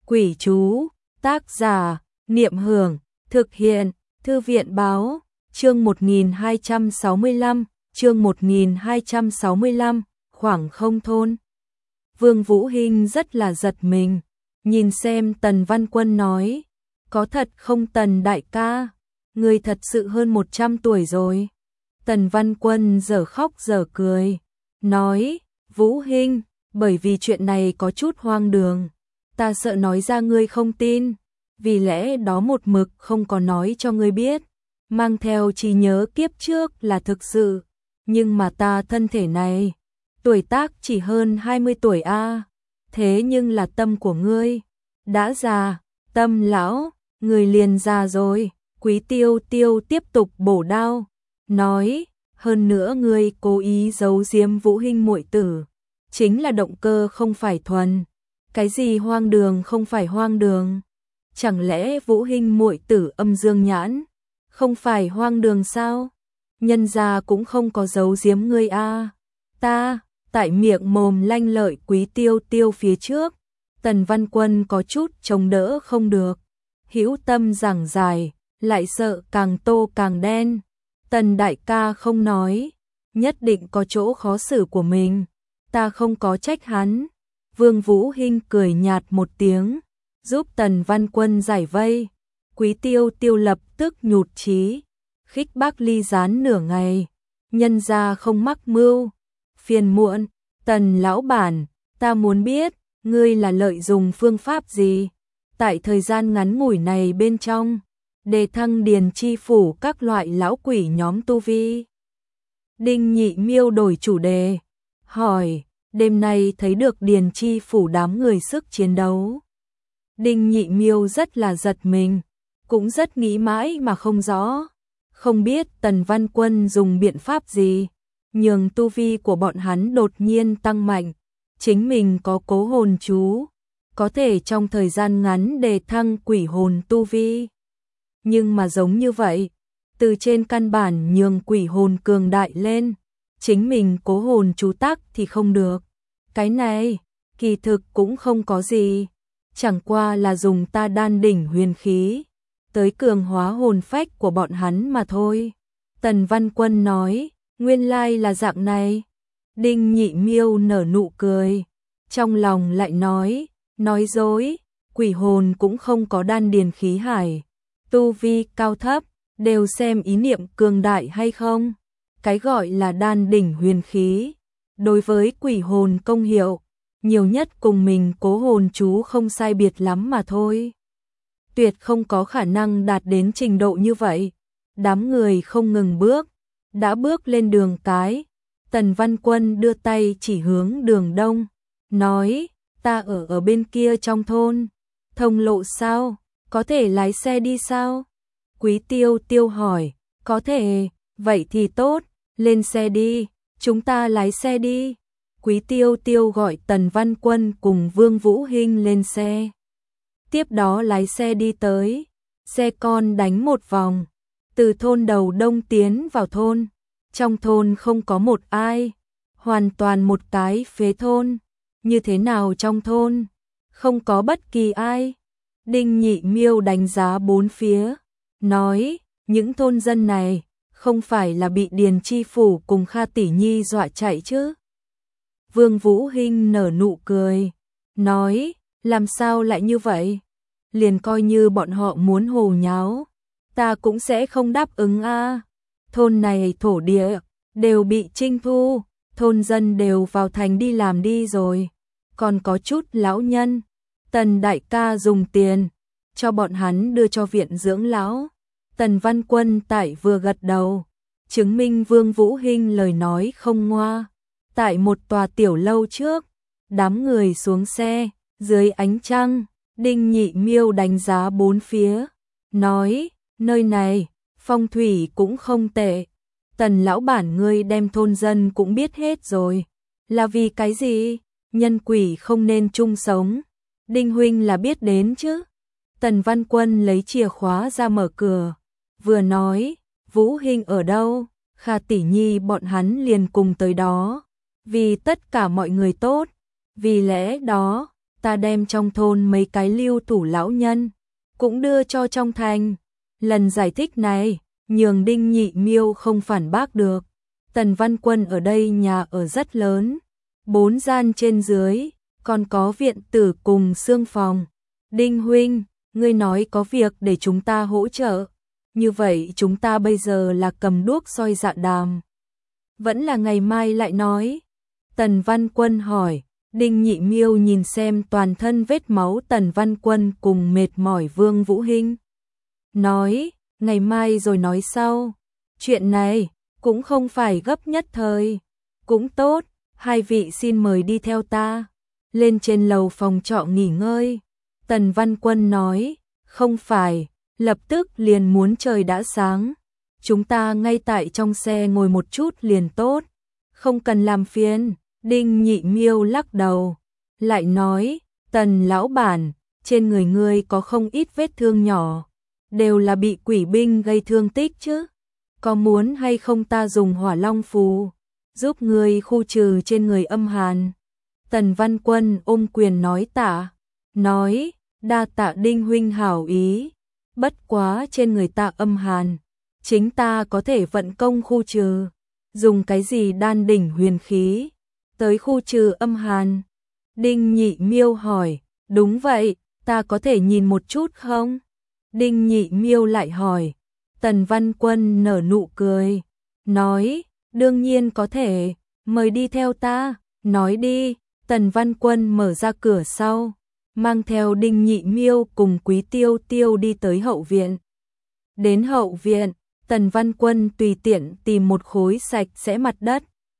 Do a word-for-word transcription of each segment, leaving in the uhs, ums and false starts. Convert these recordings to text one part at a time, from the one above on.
Quỷ chú, tác giả, Niệm Hưởng, thực hiện, Thư viện báo, chương một nghìn hai trăm sáu mươi lăm, chương một nghìn hai trăm sáu mươi lăm, khoảng không thôn. Vương Vũ Hinh rất là giật mình, nhìn xem Tần Văn Quân nói, có thật không Tần đại ca, người thật sự hơn một trăm tuổi rồi. Tần Văn Quân giờ khóc giờ cười, nói, Vũ Hinh, bởi vì chuyện này có chút hoang đường, ta sợ nói ra ngươi không tin, vì lẽ đó một mực không có nói cho ngươi biết, mang theo trí nhớ kiếp trước là thực sự, nhưng mà ta thân thể này, tuổi tác chỉ hơn hai mươi tuổi a, thế nhưng là tâm của ngươi đã già, tâm lão, người liền già rồi. Quý Tiêu Tiêu tiếp tục bổ đao, nói, hơn nữa ngươi cố ý giấu giếm Vũ Hinh muội tử, chính là động cơ không phải thuần, cái gì hoang đường không phải hoang đường, chẳng lẽ Vũ Hinh muội tử âm dương nhãn không phải hoang đường sao? Nhân gia cũng không có giấu giếm ngươi a. Ta, tại miệng mồm lanh lợi Quý Tiêu Tiêu phía trước, Tần Văn Quân có chút chống đỡ không được, hữu tâm giảng giải, lại sợ càng tô càng đen. Tần đại ca không nói, nhất định có chỗ khó xử của mình, ta không có trách hắn. Vương Vũ Hinh cười nhạt một tiếng, giúp Tần Văn Quân giải vây. Quý Tiêu Tiêu lập tức nhụt chí, khích bác ly gián nửa ngày, nhân gia không mắc mưu, phiền muộn. Tần lão bản, ta muốn biết, ngươi là lợi dụng phương pháp gì, tại thời gian ngắn ngủi này bên trong, để thăng điền chi phủ các loại lão quỷ nhóm tu vi. Đinh Nhị Miêu đổi chủ đề, hỏi, đêm nay thấy được điền chi phủ đám người sức chiến đấu. Đinh Nhị Miêu rất là giật mình, cũng rất nghĩ mãi mà không rõ, không biết Tần Văn Quân dùng biện pháp gì, nhường tu vi của bọn hắn đột nhiên tăng mạnh, chính mình có cố hồn chú, có thể trong thời gian ngắn đề thăng quỷ hồn tu vi. Nhưng mà giống như vậy, từ trên căn bản nhường quỷ hồn cường đại lên, chính mình cố hồn chú tác thì không được. Cái này, kỳ thực cũng không có gì, chẳng qua là dùng ta đan đỉnh huyền khí, tới cường hóa hồn phách của bọn hắn mà thôi. Tần Văn Quân nói, nguyên lai là dạng này. Đinh Nhị Miêu nở nụ cười, trong lòng lại nói, nói dối, quỷ hồn cũng không có đan điền khí hải, tu vi cao thấp, đều xem ý niệm cường đại hay không. Cái gọi là đan đỉnh huyền khí, đối với quỷ hồn công hiệu, nhiều nhất cùng mình cố hồn chú không sai biệt lắm mà thôi. Tuyệt không có khả năng đạt đến trình độ như vậy. Đám người không ngừng bước, đã bước lên đường cái. Tần Văn Quân đưa tay chỉ hướng đường đông, nói, ta ở ở bên kia trong thôn, thông lộ sao, có thể lái xe đi sao? Quý Tiêu Tiêu hỏi, có thể, vậy thì tốt, lên xe đi, chúng ta lái xe đi. Quý Tiêu Tiêu gọi Tần Văn Quân cùng Vương Vũ Hinh lên xe, tiếp đó lái xe đi tới, xe con đánh một vòng, từ thôn đầu đông tiến vào thôn. Trong thôn không có một ai, hoàn toàn một cái phế thôn. Như thế nào trong thôn? Không có bất kỳ ai. Đinh Nhị Miêu đánh giá bốn phía, nói, những thôn dân này, không phải là bị Điền Chi Phủ cùng Kha Tỷ Nhi dọa chạy chứ? Vương Vũ Hinh nở nụ cười, nói, làm sao lại như vậy? Liền coi như bọn họ muốn hồ nháo, ta cũng sẽ không đáp ứng a. Thôn này thổ địa, đều bị trinh thu, thôn dân đều vào thành đi làm đi rồi, còn có chút lão nhân. Tần đại ca dùng tiền, cho bọn hắn đưa cho viện dưỡng lão. Tần Văn Quân tại vừa gật đầu, chứng minh Vương Vũ Hinh lời nói không ngoa. Tại một tòa tiểu lâu trước, đám người xuống xe, dưới ánh trăng, Đinh Nhị Miêu đánh giá bốn phía, nói, nơi này, phong thủy cũng không tệ. Tần lão bản ngươi đem thôn dân cũng biết hết rồi, là vì cái gì? Nhân quỷ không nên chung sống. Đinh huynh là biết đến chứ? Tần Văn Quân lấy chìa khóa ra mở cửa, vừa nói, Vũ Hinh ở đâu? Kha Tỷ Nhi bọn hắn liền cùng tới đó, vì tất cả mọi người tốt, vì lẽ đó, ta đem trong thôn mấy cái lưu thủ lão nhân cũng đưa cho trong thành. Lần giải thích này, nhường Đinh Nhị Miêu không phản bác được. Tần Văn Quân ở đây nhà ở rất lớn, bốn gian trên dưới, còn có viện tử cùng xương phòng. Đinh huynh, ngươi nói có việc để chúng ta hỗ trợ, như vậy chúng ta bây giờ là cầm đuốc soi dạ đàm, vẫn là ngày mai lại nói? Tần Văn Quân hỏi. Đinh Nhị Miêu nhìn xem toàn thân vết máu Tần Văn Quân cùng mệt mỏi Vương Vũ Hinh, nói, ngày mai rồi nói sau, chuyện này cũng không phải gấp nhất thời. Cũng tốt, hai vị xin mời đi theo ta, lên trên lầu phòng trọ nghỉ ngơi. Tần Văn Quân nói, không phải, lập tức liền muốn trời đã sáng, chúng ta ngay tại trong xe ngồi một chút liền tốt, không cần làm phiền. Đinh Nhị Miêu lắc đầu, lại nói, Tần lão bản, trên người ngươi có không ít vết thương nhỏ, đều là bị quỷ binh gây thương tích chứ, có muốn hay không ta dùng Hỏa Long phù giúp ngươi khu trừ trên người âm hàn? Tần Văn Quân ôm quyền nói tạ, nói, đa tạ Đinh huynh hảo ý, bất quá trên người ta âm hàn, chính ta có thể vận công khu trừ, dùng cái gì đan đỉnh huyền khí tới khu trừ âm hàn? Đinh Nhị Miêu hỏi, đúng vậy, ta có thể nhìn một chút không? Đinh Nhị Miêu lại hỏi. Tần Văn Quân nở nụ cười, nói, đương nhiên có thể, mời đi theo ta, nói đi. Tần Văn Quân mở ra cửa sau, mang theo Đinh Nhị Miêu cùng Quý Tiêu Tiêu đi tới hậu viện. Đến hậu viện, Tần Văn Quân tùy tiện tìm một khối sạch sẽ mặt đất,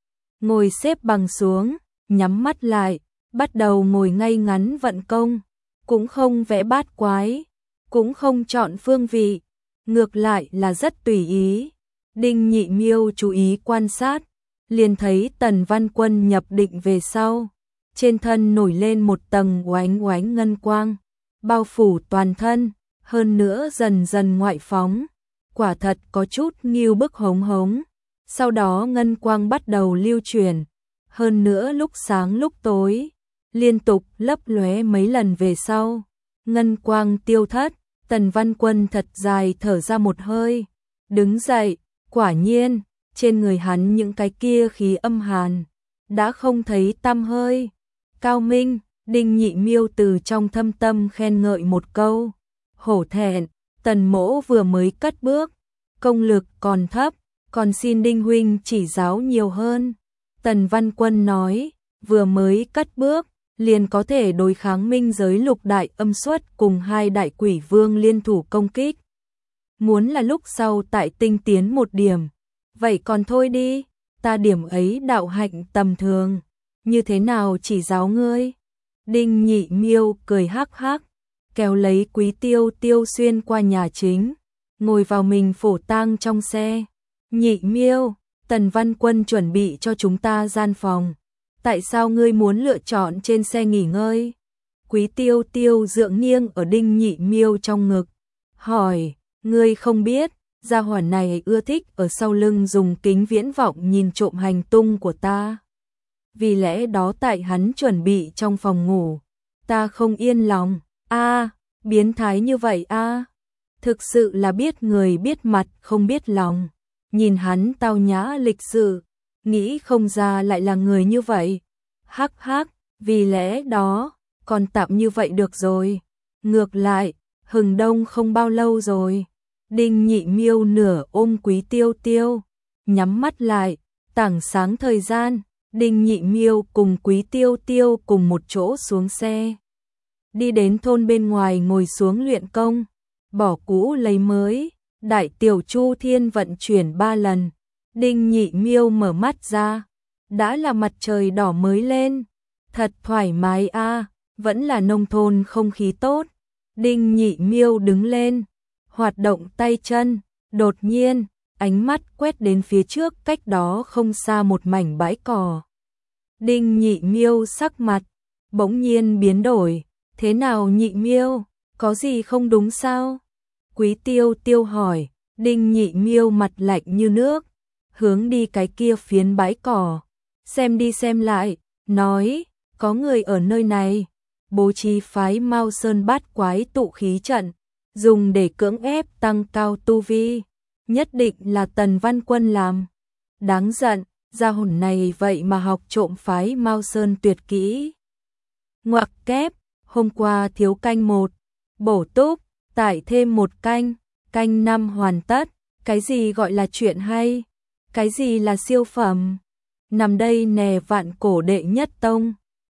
ngồi xếp bằng xuống, nhắm mắt lại, bắt đầu ngồi ngay ngắn vận công, cũng không vẽ bát quái, cũng không chọn phương vị, ngược lại là rất tùy ý. Đinh Nhị Miêu chú ý quan sát, liền thấy Tần Văn Quân nhập định về sau, trên thân nổi lên một tầng oánh oánh ngân quang, bao phủ toàn thân, hơn nữa dần dần ngoại phóng, quả thật có chút nghiêu bức hống hống. Sau đó ngân quang bắt đầu lưu chuyển, hơn nữa lúc sáng lúc tối, liên tục lấp lóe mấy lần về sau, ngân quang tiêu thất. Tần Văn Quân thật dài thở ra một hơi, đứng dậy, quả nhiên, trên người hắn những cái kia khí âm hàn đã không thấy tăm hơi. Cao minh, Đinh Nhị Miêu từ trong thâm tâm khen ngợi một câu, hổ thẹn, Tần mỗ vừa mới cất bước, công lực còn thấp, còn xin Đinh huynh chỉ giáo nhiều hơn. Tần Văn Quân nói, vừa mới cất bước, liền có thể đối kháng minh giới lục đại âm xuất cùng hai đại quỷ vương liên thủ công kích. Muốn là lúc sau tại tinh tiến một điểm, vậy còn thôi đi, ta điểm ấy đạo hạnh tầm thường, như thế nào chỉ giáo ngươi? Đinh Nhị Miêu cười hắc hắc, kéo lấy Quý Tiêu Tiêu xuyên qua nhà chính, ngồi vào mình phổ tang trong xe. Nhị Miêu, Tần Văn Quân chuẩn bị cho chúng ta gian phòng, tại sao ngươi muốn lựa chọn trên xe nghỉ ngơi? Quý Tiêu Tiêu dựa nghiêng ở Đinh Nhị Miêu trong ngực, hỏi, ngươi không biết, gia hỏa này ưa thích ở sau lưng dùng kính viễn vọng nhìn trộm hành tung của ta. Vì lẽ đó tại hắn chuẩn bị trong phòng ngủ, ta không yên lòng. A, biến thái như vậy a, thực sự là biết người biết mặt không biết lòng. Nhìn hắn tao nhã lịch sự, nghĩ không ra lại là người như vậy. Hắc hắc, vì lẽ đó, còn tạm như vậy được rồi. Ngược lại, hừng đông không bao lâu rồi. Đinh Nhị Miêu nửa ôm Quý Tiêu Tiêu, nhắm mắt lại, tảng sáng thời gian, Đinh Nhị Miêu cùng Quý Tiêu Tiêu cùng một chỗ xuống xe. Đi đến thôn bên ngoài ngồi xuống luyện công, bỏ cũ lấy mới, đại tiểu chu thiên vận chuyển ba lần. Đinh Nhị Miêu mở mắt ra, đã là mặt trời đỏ mới lên, thật thoải mái a, vẫn là nông thôn không khí tốt. Đinh Nhị Miêu đứng lên, hoạt động tay chân, đột nhiên, ánh mắt quét đến phía trước cách đó không xa một mảnh bãi cỏ. Đinh Nhị Miêu sắc mặt bỗng nhiên biến đổi, thế nào Nhị Miêu, có gì không đúng sao? Quý Tiêu Tiêu hỏi. Đinh Nhị Miêu mặt lạnh như nước, hướng đi cái kia phiến bãi cỏ, xem đi xem lại, nói, có người ở nơi này. bố trí phái Mao Sơn bát quái tụ khí trận, dùng để cưỡng ép tăng cao tu vi, nhất định là Tần Văn Quân làm. Đáng giận, gia hồn này vậy mà học trộm phái Mao Sơn tuyệt kỹ. Ngoặc kép, hôm qua thiếu canh một, bổ túc, tải thêm một canh, canh năm hoàn tất, cái gì gọi là chuyện hay, cái gì là siêu phẩm. Nằm đây nè vạn cổ đệ nhất tông,